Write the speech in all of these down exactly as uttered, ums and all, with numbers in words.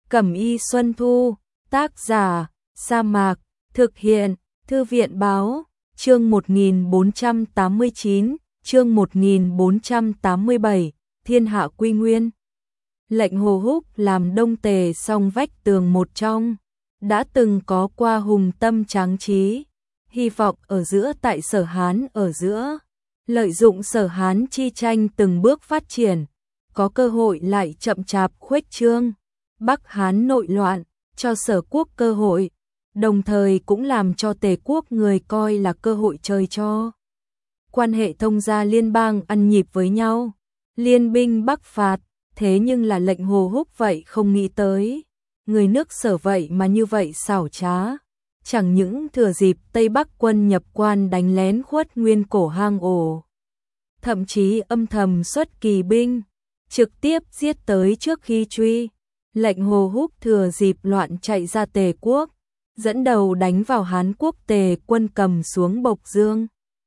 Cẩm y Xuân Thu, tác giả, Sa Mạc, thực hiện, Thư viện báo, chương một nghìn bốn trăm tám mươi chín, chương một nghìn bốn trăm tám mươi bảy, Thiên hạ quy nguyên. Lệnh Hồ Húc làm Đông Tề song vách tường một trong, đã từng có qua hùng tâm tráng trí, hy vọng ở giữa tại Sở Hán ở giữa, lợi dụng Sở Hán chi tranh từng bước phát triển, có cơ hội lại chậm chạp khuếch trương. Bắc Hán nội loạn, cho Sở quốc cơ hội, đồng thời cũng làm cho Tề quốc người coi là cơ hội chơi cho. Quan hệ thông gia liên bang ăn nhịp với nhau, liên binh bắc phạt, thế nhưng là lệnh Hồ Húc vậy không nghĩ tới. Người nước Sở vậy mà như vậy xảo trá, chẳng những thừa dịp Tây Bắc quân nhập quan đánh lén Khuất Nguyên cổ hang ổ, thậm chí âm thầm xuất kỳ binh, trực tiếp giết tới trước khi truy. Lệnh Hồ Húc thừa dịp loạn chạy ra Tề quốc, dẫn đầu đánh vào Hán quốc. Tề quân cầm xuống Bộc Dương,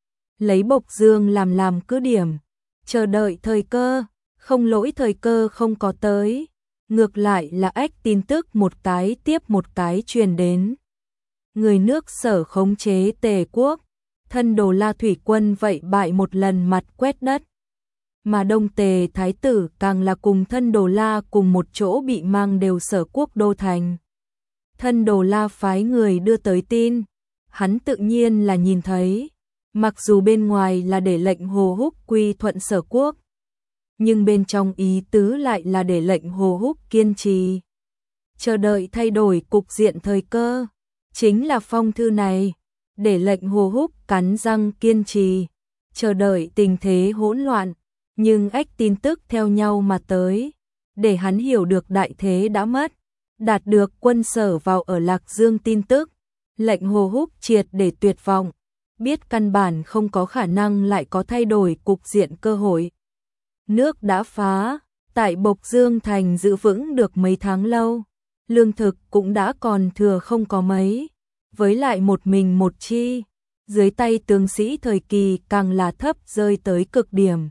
lấy Bộc Dương làm làm cứ điểm, chờ đợi thời cơ, không lỗi thời cơ không có tới, ngược lại là ách tin tức một cái tiếp một cái truyền đến. Người nước Sở khống chế Tề quốc, thân Đồ La thủy quân vậy bại một lần mặt quét đất. Mà Đông Tề thái tử càng là cùng thân Đồ La cùng một chỗ bị mang đều Sở quốc đô thành. Thân Đồ La phái người đưa tới tin, hắn tự nhiên là nhìn thấy, mặc dù bên ngoài là để lệnh Hồ Húc quy thuận Sở quốc, nhưng bên trong ý tứ lại là để lệnh Hồ Húc kiên trì, chờ đợi thay đổi cục diện thời cơ. Chính là phong thư này, để lệnh Hồ Húc cắn răng kiên trì, chờ đợi tình thế hỗn loạn, nhưng ách tin tức theo nhau mà tới, để hắn hiểu được đại thế đã mất, đạt được quân Sở vào ở Lạc Dương tin tức, lệnh Hồ Húc triệt để tuyệt vọng, biết căn bản không có khả năng lại có thay đổi cục diện cơ hội. Nước đã phá, tại Bộc Dương thành giữ vững được mấy tháng lâu, lương thực cũng đã còn thừa không có mấy, với lại một mình một chi, dưới tay tướng sĩ thời kỳ càng là thấp rơi tới cực điểm.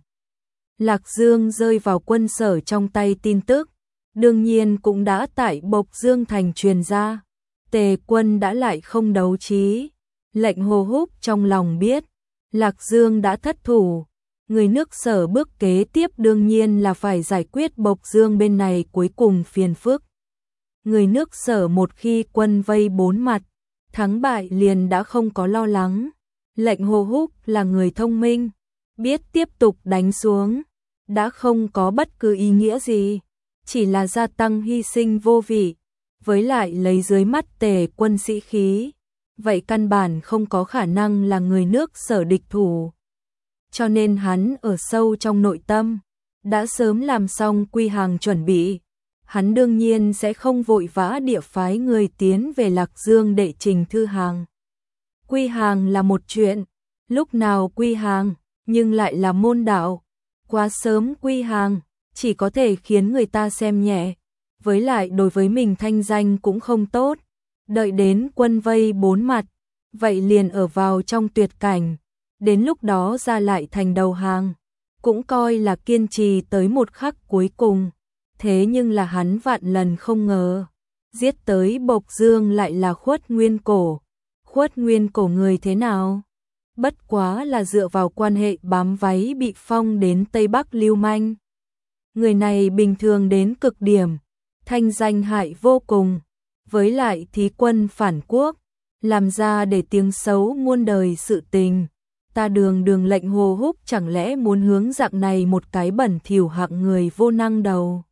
Lạc Dương rơi vào quân Sở trong tay tin tức, đương nhiên cũng đã tại Bộc Dương thành truyền ra, Tề quân đã lại không đấu trí. Lệnh Hồ Húc trong lòng biết, Lạc Dương đã thất thủ, người nước Sở bước kế tiếp đương nhiên là phải giải quyết Bộc Dương bên này cuối cùng phiền phức. Người nước Sở một khi quân vây bốn mặt, thắng bại liền đã không có lo lắng. Lệnh Hồ Húc là người thông minh, biết tiếp tục đánh xuống, đã không có bất cứ ý nghĩa gì, chỉ là gia tăng hy sinh vô vị, với lại lấy dưới mắt Tề quân sĩ khí, vậy căn bản không có khả năng là người nước Sở địch thủ. Cho nên hắn ở sâu trong nội tâm, đã sớm làm xong quy hàng chuẩn bị, hắn đương nhiên sẽ không vội vã địa phái người tiến về Lạc Dương để trình thư hàng. Quy hàng là một chuyện, lúc nào quy hàng, nhưng lại là môn đạo. Quá sớm quy hàng, chỉ có thể khiến người ta xem nhẹ, với lại đối với mình thanh danh cũng không tốt. Đợi đến quân vây bốn mặt, vậy liền ở vào trong tuyệt cảnh, đến lúc đó ra lại thành đầu hàng, cũng coi là kiên trì tới một khắc cuối cùng. Thế nhưng là hắn vạn lần không ngờ, giết tới Bộc Dương lại là Khuất Nguyên cổ. Khuất Nguyên cổ người thế nào? Bất quá là dựa vào quan hệ bám váy bị phong đến Tây Bắc lưu manh. Người này bình thường đến cực điểm, thanh danh hại vô cùng, với lại thí quân phản quốc, làm ra để tiếng xấu muôn đời sự tình. Ta đường đường lệnh Hồ Húc chẳng lẽ muốn hướng dạng này một cái bẩn thỉu hạng người vô năng đầu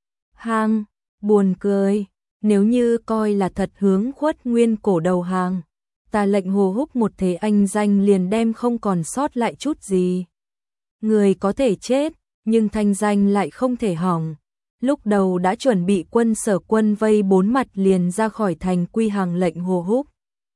hàng, buồn cười, nếu như coi là thật hướng Khuất Nguyên cổ đầu hàng, ta lệnh Hồ Húc một thế anh danh liền đem không còn sót lại chút gì. Người có thể chết, nhưng thanh danh lại không thể hỏng. Lúc đầu đã chuẩn bị quân Sở quân vây bốn mặt liền ra khỏi thành quy hàng lệnh Hồ Húc.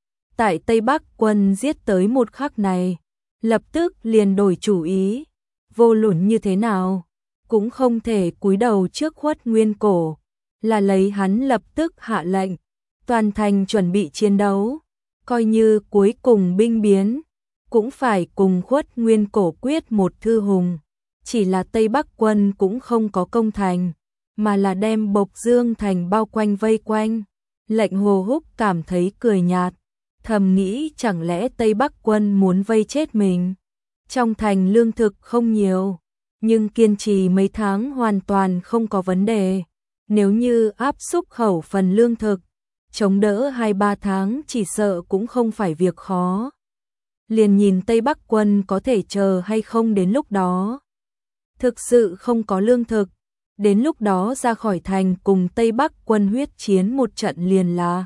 Tại Tây Bắc quân giết tới một khắc này, lập tức liền đổi chủ ý, vô luận như thế nào, cũng không thể cúi đầu trước Khuất Nguyên cổ, là lấy hắn lập tức hạ lệnh, toàn thành chuẩn bị chiến đấu, coi như cuối cùng binh biến, cũng phải cùng Khuất Nguyên cổ quyết một thư hùng. Chỉ là Tây Bắc quân cũng không có công thành, mà là đem Bộc Dương Thành bao quanh vây quanh. Lệnh Hồ Húc cảm thấy cười nhạt, thầm nghĩ chẳng lẽ Tây Bắc quân muốn vây chết mình. Trong thành lương thực không nhiều, nhưng kiên trì mấy tháng hoàn toàn không có vấn đề. Nếu như áp xúc khẩu phần lương thực, chống đỡ hai ba tháng chỉ sợ cũng không phải việc khó. Liền nhìn Tây Bắc quân có thể chờ hay không đến lúc đó. Thực sự không có lương thực, đến lúc đó ra khỏi thành cùng Tây Bắc quân huyết chiến một trận liền là.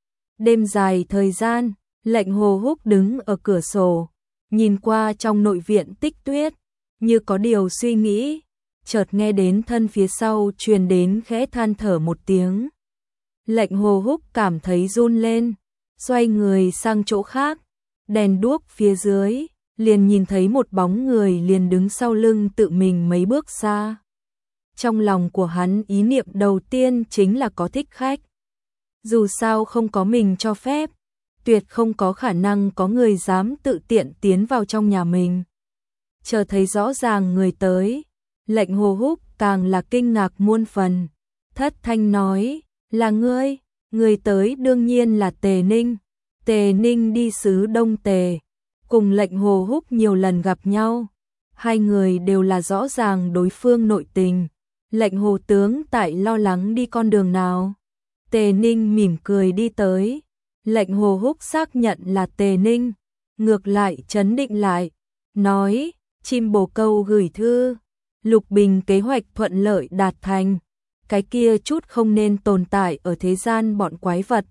Đêm dài thời gian, Lệnh Hồ Húc đứng ở cửa sổ, nhìn qua trong nội viện Tích Tuyết, như có điều suy nghĩ, chợt nghe đến thân phía sau truyền đến khẽ than thở một tiếng. Lệnh Hồ Húc cảm thấy run lên, xoay người sang chỗ khác, đèn đuốc phía dưới, liền nhìn thấy một bóng người liền đứng sau lưng tự mình mấy bước xa. Trong lòng của hắn ý niệm đầu tiên chính là có thích khách. Dù sao không có mình cho phép, tuyệt không có khả năng có người dám tự tiện tiến vào trong nhà mình. Chờ thấy rõ ràng người tới, Lệnh Hồ Húc càng là kinh ngạc muôn phần, thất thanh nói, là ngươi, người tới đương nhiên là Tề Ninh. Tề Ninh đi xứ Đông Tề, cùng Lệnh Hồ Húc nhiều lần gặp nhau, hai người đều là rõ ràng đối phương nội tình. Lệnh Hồ tướng tại lo lắng đi con đường nào? Tề Ninh mỉm cười đi tới, Lệnh Hồ Húc xác nhận là Tề Ninh, ngược lại trấn định lại, nói, chim bồ câu gửi thư, Lục Bình kế hoạch thuận lợi đạt thành, cái kia chút không nên tồn tại ở thế gian bọn quái vật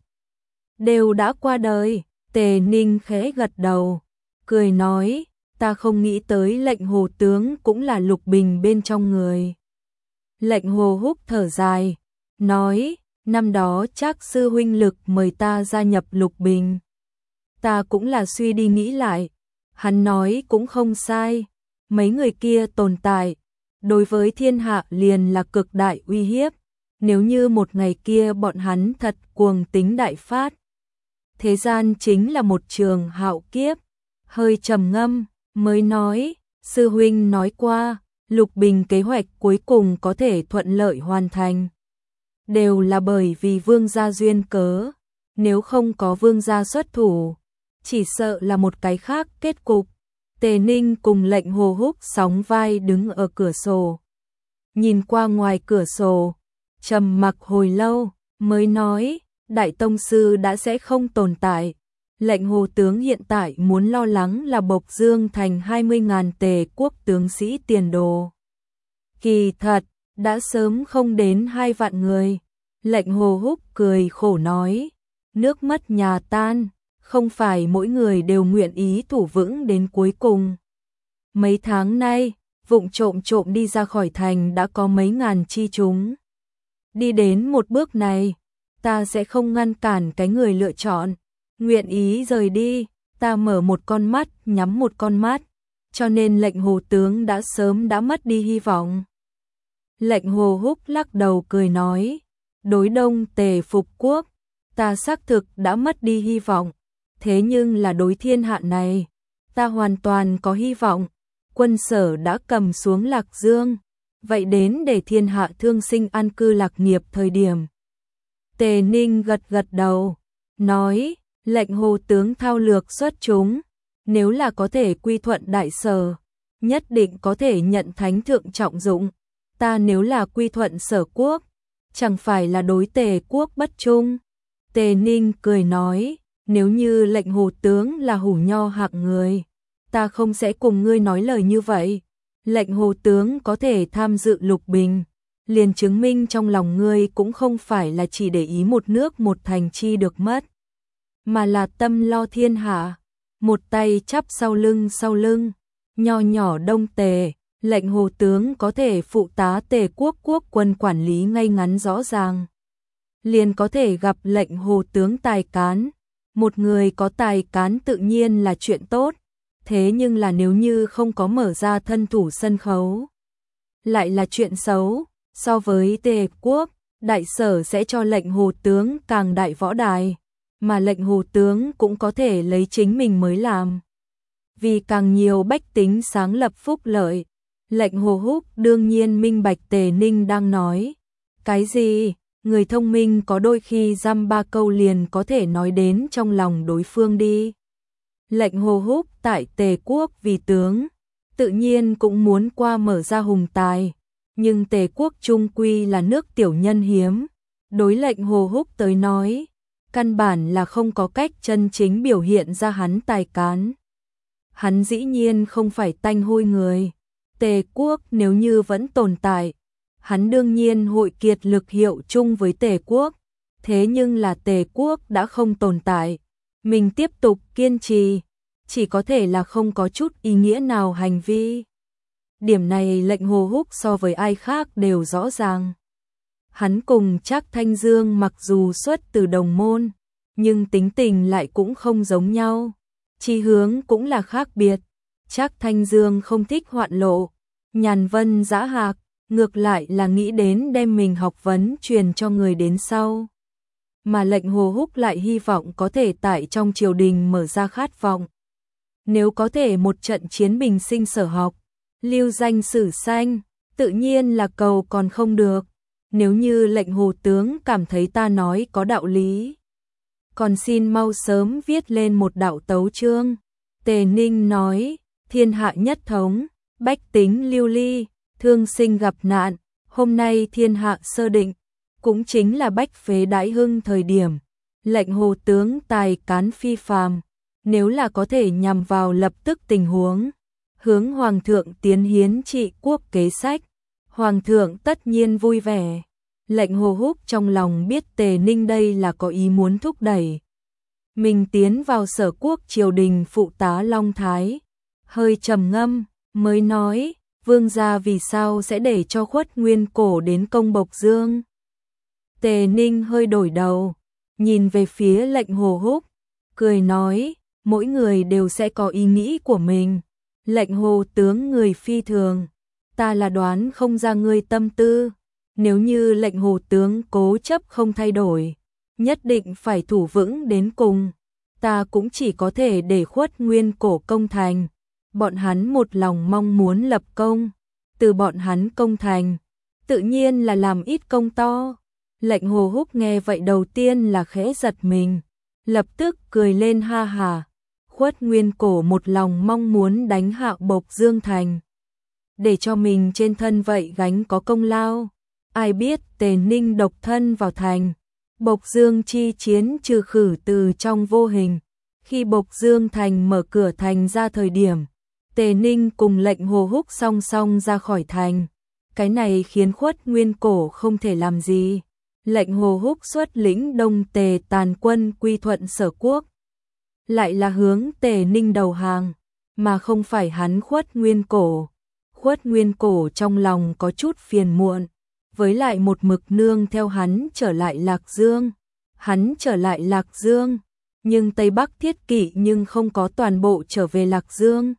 đều đã qua đời. Tề Ninh khẽ gật đầu, cười nói, ta không nghĩ tới Lệnh Hồ tướng cũng là Lục Bình bên trong người. Lệnh Hồ Húc thở dài, nói, năm đó Trác sư huynh Lực mời ta gia nhập Lục Bình. Ta cũng là suy đi nghĩ lại, hắn nói cũng không sai, mấy người kia tồn tại, đối với thiên hạ liền là cực đại uy hiếp, nếu như một ngày kia bọn hắn thật cuồng tính đại phát. Thế gian chính là một trường hạo kiếp, hơi trầm ngâm, mới nói, sư huynh nói qua, Lục Bình kế hoạch cuối cùng có thể thuận lợi hoàn thành. Đều là bởi vì vương gia duyên cớ, nếu không có vương gia xuất thủ, chỉ sợ là một cái khác kết cục. Tề Ninh cùng Lệnh Hồ Húc sóng vai đứng ở cửa sổ, nhìn qua ngoài cửa sổ, trầm mặc hồi lâu, mới nói, Đại Tông Sư đã sẽ không tồn tại. Lệnh Hồ tướng hiện tại muốn lo lắng là Bộc Dương Thành hai mươi ngàn Tề quốc tướng sĩ tiền đồ. Kỳ thật, đã sớm không đến hai vạn người. Lệnh Hồ Húc cười khổ nói, nước mất nhà tan, không phải mỗi người đều nguyện ý thủ vững đến cuối cùng. Mấy tháng nay, vụng trộm trộm đi ra khỏi thành đã có mấy ngàn chi chúng. Đi đến một bước này, ta sẽ không ngăn cản cái người lựa chọn, nguyện ý rời đi, ta mở một con mắt, nhắm một con mắt, cho nên Lệnh Hồ tướng đã sớm đã mất đi hy vọng. Lệnh Hồ Húc lắc đầu cười nói, đối Đông Tề phục quốc, ta xác thực đã mất đi hy vọng, thế nhưng là đối thiên hạ này, ta hoàn toàn có hy vọng. Quân Sở đã cầm xuống Lạc Dương, vậy đến để thiên hạ thương sinh an cư lạc nghiệp thời điểm. Tề Ninh gật gật đầu, nói, Lệnh Hồ tướng thao lược xuất chúng, nếu là có thể quy thuận Đại Sở, nhất định có thể nhận thánh thượng trọng dụng. Ta nếu là quy thuận Sở quốc, chẳng phải là đối Tề quốc bất trung. Tề Ninh cười nói, nếu như Lệnh Hồ tướng là hủ nho hạng người, ta không sẽ cùng ngươi nói lời như vậy. Lệnh Hồ tướng có thể tham dự Lục Bình, liền chứng minh trong lòng ngươi cũng không phải là chỉ để ý một nước một thành chi được mất, mà là tâm lo thiên hạ. Một tay chắp sau lưng sau lưng, nho nhỏ Đông Tề, Lệnh Hồ tướng có thể phụ tá Tề quốc quốc quân quản lý ngay ngắn rõ ràng, liền có thể gặp Lệnh Hồ tướng tài cán. Một người có tài cán tự nhiên là chuyện tốt, thế nhưng là nếu như không có mở ra thân thủ sân khấu, lại là chuyện xấu. So với Tề quốc, Đại Sở sẽ cho Lệnh Hồ tướng càng đại võ đài, mà Lệnh Hồ tướng cũng có thể lấy chính mình mới làm, vì càng nhiều bách tính sáng lập phúc lợi. Lệnh Hồ Húc đương nhiên minh bạch Tề Ninh đang nói, Cái gì? Người thông minh có đôi khi dăm ba câu liền có thể nói đến trong lòng đối phương đi. Lệnh Hồ Húc tại Tề quốc vì tướng, tự nhiên cũng muốn qua mở ra hùng tài, nhưng Tề quốc trung quy là nước tiểu nhân hiếm, đối lệnh Hồ Húc tới nói, căn bản là không có cách chân chính biểu hiện ra hắn tài cán. Hắn dĩ nhiên không phải tanh hôi người, Tề quốc nếu như vẫn tồn tại, hắn đương nhiên hội kiệt lực hiệu chung với Tề quốc, thế nhưng là Tề quốc đã không tồn tại, mình tiếp tục kiên trì, chỉ có thể là không có chút ý nghĩa nào hành vi. Điểm này lệnh Hồ Húc so với ai khác đều rõ ràng. Hắn cùng Trác Thanh Dương mặc dù xuất từ đồng môn, nhưng tính tình lại cũng không giống nhau, chí hướng cũng là khác biệt. Trác Thanh Dương không thích hoạn lộ, nhàn vân dã hạc, ngược lại là nghĩ đến đem mình học vấn truyền cho người đến sau. Mà lệnh Hồ Húc lại hy vọng có thể tại trong triều đình mở ra khát vọng. Nếu có thể một trận chiến bình sinh sở học, lưu danh sử xanh, tự nhiên là cầu còn không được. Nếu như lệnh Hồ tướng cảm thấy ta nói có đạo lý, còn xin mau sớm viết lên một đạo tấu chương. Tề Ninh nói, thiên hạ nhất thống, bách tính lưu ly, thương sinh gặp nạn, hôm nay thiên hạ sơ định, cũng chính là bách phế đãi hưng thời điểm. Lệnh Hồ tướng tài cán phi phàm, nếu là có thể nhằm vào lập tức tình huống, hướng Hoàng thượng tiến hiến trị quốc kế sách, Hoàng thượng tất nhiên vui vẻ. Lệnh Hồ Húc trong lòng biết Tề Ninh đây là có ý muốn thúc đẩy mình tiến vào Sở quốc triều đình phụ tá Long Thái, hơi trầm ngâm, mới nói, vương gia vì sao sẽ để cho Khuất Nguyên Cổ đến công Bộc Dương. Tề Ninh hơi đổi đầu, nhìn về phía lệnh Hồ Húc, cười nói, mỗi người đều sẽ có ý nghĩ của mình. Lệnh Hồ tướng người phi thường, ta là đoán không ra ngươi tâm tư. Nếu như lệnh Hồ tướng cố chấp không thay đổi, nhất định phải thủ vững đến cùng, ta cũng chỉ có thể để Khuất Nguyên Cổ công thành. Bọn hắn một lòng mong muốn lập công, từ bọn hắn công thành, tự nhiên là làm ít công to. Lệnh Hồ Húc nghe vậy đầu tiên là khẽ giật mình, lập tức cười lên ha hà. Khuất Nguyên Cổ một lòng mong muốn đánh hạ Bộc Dương thành, để cho mình trên thân vậy gánh có công lao. Ai biết Tề Ninh độc thân vào thành, Bộc Dương chi chiến trừ khử từ trong vô hình. Khi Bộc Dương thành mở cửa thành ra thời điểm, Tề Ninh cùng lệnh Hồ Húc song song ra khỏi thành. Cái này khiến Khuất Nguyên Cổ không thể làm gì. Lệnh Hồ Húc xuất lĩnh Đông Tề tàn quân quy thuận Sở quốc, lại là hướng Tề Ninh đầu hàng, mà không phải hắn Khuất Nguyên Cổ. Khuất Nguyên Cổ trong lòng có chút phiền muộn, với lại một mực nương theo hắn trở lại Lạc Dương. Hắn trở lại Lạc Dương, nhưng Tây Bắc Thiết Kỵ nhưng không có toàn bộ trở về Lạc Dương,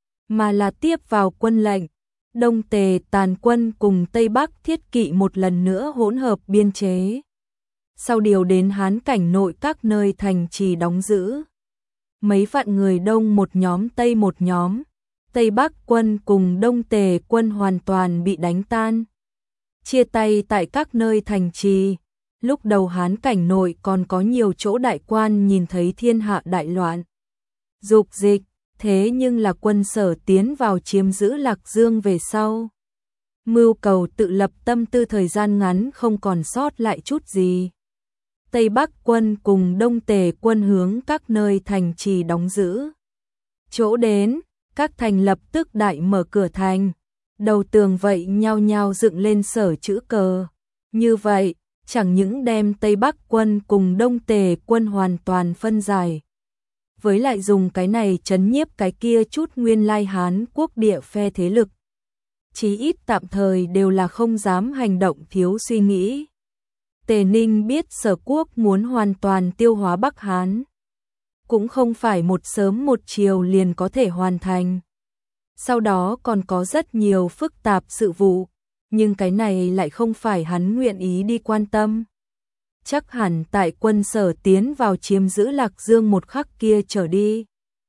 mà là tiếp vào quân lệnh. Đông Tề tàn quân cùng Tây Bắc Thiết Kỵ một lần nữa hỗn hợp biên chế, sau điều đến Hán cảnh nội các nơi thành trì đóng giữ. Mấy vạn người Đông một nhóm Tây một nhóm, Tây Bắc quân cùng Đông Tề quân hoàn toàn bị đánh tan, chia tay tại các nơi thành trì. Lúc đầu Hán cảnh nội còn có nhiều chỗ đại quan nhìn thấy thiên hạ đại loạn, dục dịch, thế nhưng là quân Sở tiến vào chiếm giữ Lạc Dương về sau, mưu cầu tự lập tâm tư thời gian ngắn không còn sót lại chút gì. Tây Bắc quân cùng Đông Tề quân hướng các nơi thành trì đóng giữ. Chỗ đến, các thành lập tức đại mở cửa thành, đầu tường vậy nhao nhao dựng lên Sở chữ cờ. Như vậy, chẳng những đem Tây Bắc quân cùng Đông Tề quân hoàn toàn phân giải, với lại dùng cái này trấn nhiếp cái kia chút nguyên lai Hán quốc địa phe thế lực, chí ít tạm thời đều là không dám hành động thiếu suy nghĩ. Tề Ninh biết Sở quốc muốn hoàn toàn tiêu hóa Bắc Hán, cũng không phải một sớm một chiều liền có thể hoàn thành. Sau đó còn có rất nhiều phức tạp sự vụ, nhưng cái này lại không phải hắn nguyện ý đi quan tâm. Chắc hẳn tại quân Sở tiến vào chiếm giữ Lạc Dương một khắc kia trở đi,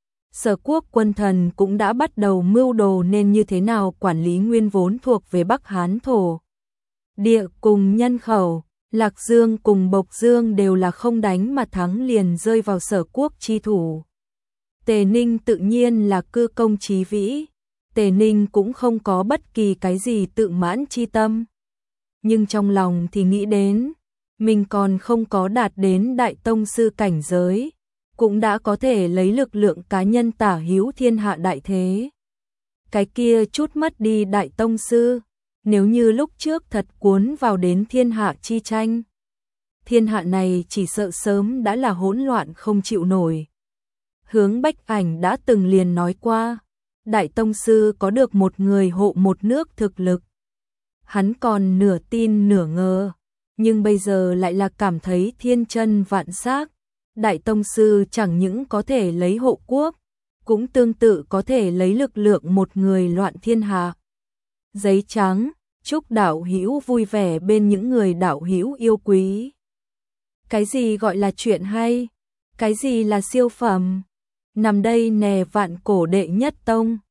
Sở quốc quân thần cũng đã bắt đầu mưu đồ nên như thế nào quản lý nguyên vốn thuộc về Bắc Hán thổ Địa cùng Nhân Khẩu, Lạc Dương cùng Bộc Dương đều là không đánh mà thắng liền rơi vào Sở Quốc chi thủ. Tề Ninh tự nhiên là cư công chí vĩ, Tề Ninh cũng không có bất kỳ cái gì tự mãn chi tâm. Nhưng trong lòng thì nghĩ đến, mình còn không có đạt đến đại tông sư cảnh giới, cũng đã có thể lấy lực lượng cá nhân tả hữu thiên hạ đại thế. Cái kia chút mất đi đại tông sư, nếu như lúc trước thật cuốn vào đến thiên hạ chi tranh, thiên hạ này chỉ sợ sớm đã là hỗn loạn không chịu nổi. Hướng Bách Ảnh đã từng liền nói qua, đại tông sư có được một người hộ một nước thực lực. Hắn còn nửa tin nửa ngờ, nhưng bây giờ lại là cảm thấy thiên chân vạn xác. Đại tông sư chẳng những có thể lấy hộ quốc, cũng tương tự có thể lấy lực lượng một người loạn thiên hạ. Giấy trắng, chúc đạo hữu vui vẻ bên những người đạo hữu yêu quý. Cái gì gọi là chuyện hay? Cái gì là siêu phẩm? Nằm đây nè vạn cổ đệ nhất tông.